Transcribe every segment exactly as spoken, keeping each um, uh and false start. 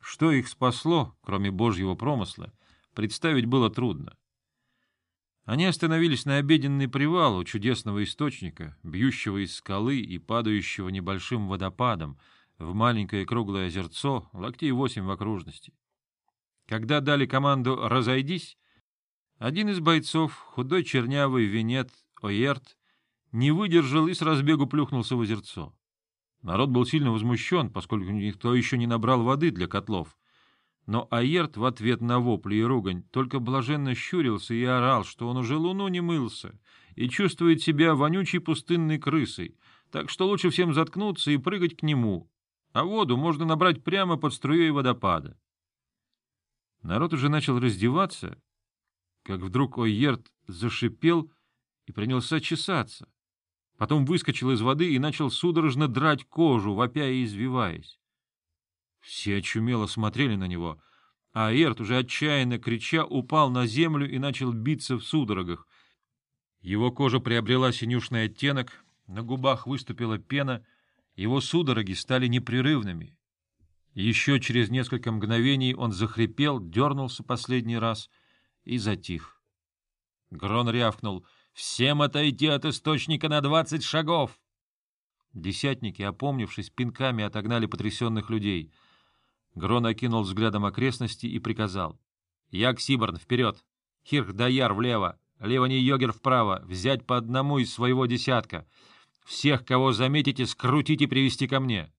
Что их спасло, кроме Божьего промысла, представить было трудно. Они остановились на обеденный привал у чудесного источника, бьющего из скалы и падающего небольшим водопадом в маленькое круглое озерцо, локтей восемь в окружности. Когда дали команду «разойдись», один из бойцов, худой чернявый венет Ойерт, не выдержал и с разбегу плюхнулся в озерцо. Народ был сильно возмущен, поскольку никто еще не набрал воды для котлов. Но Ойерт в ответ на вопли и ругань только блаженно щурился и орал, что он уже луну не мылся и чувствует себя вонючей пустынной крысой, так что лучше всем заткнуться и прыгать к нему, а воду можно набрать прямо под струей водопада. Народ уже начал раздеваться, как вдруг Ойерт зашипел и принялся чесаться. Потом выскочил из воды и начал судорожно драть кожу, вопя и извиваясь. Все очумело смотрели на него, а Ойерт, уже отчаянно крича, упал на землю и начал биться в судорогах. Его кожа приобрела синюшный оттенок, на губах выступила пена, его судороги стали непрерывными. Еще через несколько мгновений он захрипел, дернулся последний раз и затих. Грон рявкнул: «Всем отойти от источника на двадцать шагов!» Десятники, опомнившись, пинками отогнали потрясенных людей. Грон окинул взглядом окрестности и приказал: «Яг Сиборн, вперед! Хирх Даяр влево! Левани Йогер вправо! Взять по одному из своего десятка! Всех, кого заметите, скрутить и привести ко мне!»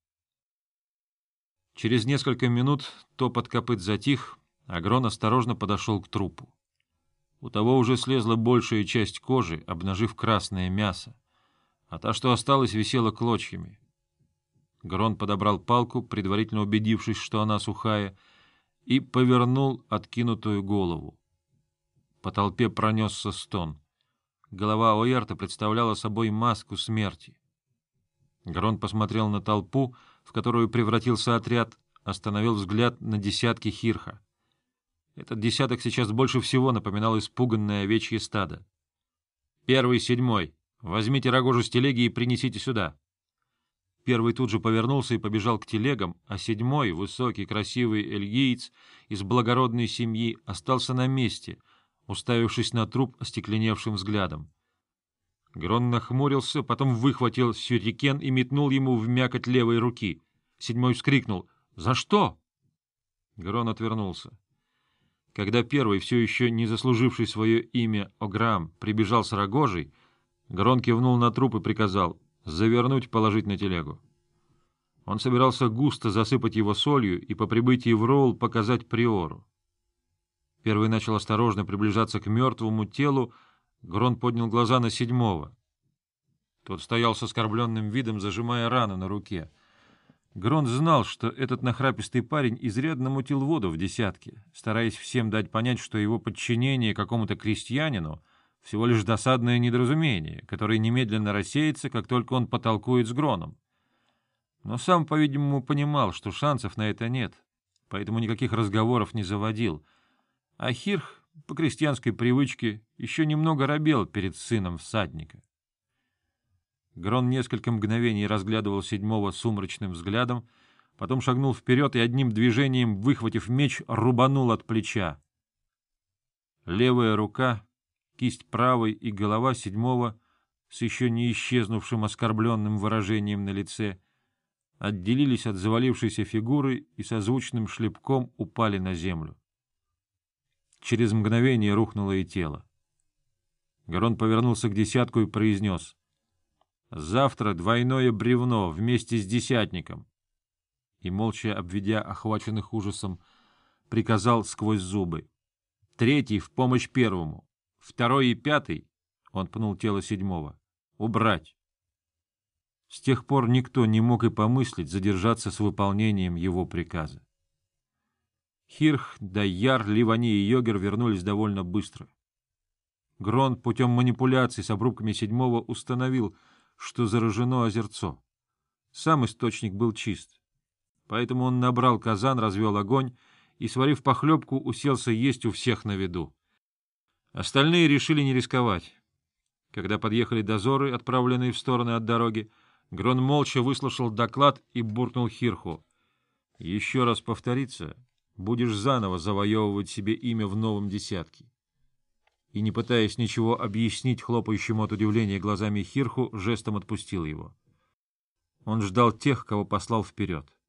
Через несколько минут топот копыт затих, а Грон осторожно подошел к трупу. У того уже слезла большая часть кожи, обнажив красное мясо, а та, что осталась, висела клочьями. Грон подобрал палку, предварительно убедившись, что она сухая, и повернул откинутую голову. По толпе пронесся стон. Голова Ойерта представляла собой маску смерти. Грон посмотрел на толпу, в которую превратился отряд, остановил взгляд на десятки Хирха. Этот десяток сейчас больше всего напоминал испуганное овечье стадо. «Первый, седьмой, возьмите рогожу с телеги и принесите сюда». Первый тут же повернулся и побежал к телегам, а седьмой, высокий, красивый эльгиец из благородной семьи, остался на месте, уставившись на труп остекленевшим взглядом. Грон нахмурился, потом выхватил сюрикен и метнул ему в мякоть левой руки. Седьмой вскрикнул: «За что?» Грон отвернулся. Когда первый, все еще не заслуживший свое имя Ограм, прибежал с рогожей, Грон кивнул на труп и приказал: «Завернуть, положить на телегу». Он собирался густо засыпать его солью и по прибытии в Роул показать приору. Первый начал осторожно приближаться к мертвому телу. Грон поднял глаза на седьмого. Тот стоял с оскорбленным видом, зажимая рану на руке. Грон знал, что этот нахрапистый парень изрядно мутил воду в десятке, стараясь всем дать понять, что его подчинение какому-то крестьянину — всего лишь досадное недоразумение, которое немедленно рассеется, как только он потолкует с Гроном. Но сам, по-видимому, понимал, что шансов на это нет, поэтому никаких разговоров не заводил. А Хирх, по крестьянской привычке, еще немного робел перед сыном всадника. Грон несколько мгновений разглядывал седьмого сумрачным взглядом, потом шагнул вперед и одним движением, выхватив меч, рубанул от плеча. Левая рука, кисть правой и голова седьмого с еще не исчезнувшим оскорбленным выражением на лице отделились от завалившейся фигуры и созвучным шлепком упали на землю. Через мгновение рухнуло и тело. Грон повернулся к десятку и произнес: «Завтра двойное бревно вместе с десятником». И, молча обведя охваченных ужасом, приказал сквозь зубы: «Третий в помощь первому, второй и пятый», — он пнул тело седьмого, — «убрать». С тех пор никто не мог и помыслить задержаться с выполнением его приказа. Хирх, Даяр, Ливани и Йогер вернулись довольно быстро. Грон путем манипуляций с обрубками седьмого установил, что заражено озерцо. Сам источник был чист. Поэтому он набрал казан, развел огонь и, сварив похлебку, уселся есть у всех на виду. Остальные решили не рисковать. Когда подъехали дозоры, отправленные в стороны от дороги, Грон молча выслушал доклад и буркнул Хирху: Еще раз повторится, будешь заново завоевывать себе имя в новом десятке. И, не пытаясь ничего объяснить хлопающему от удивления глазами Хирху, жестом отпустил его. Он ждал тех, кого послал вперед.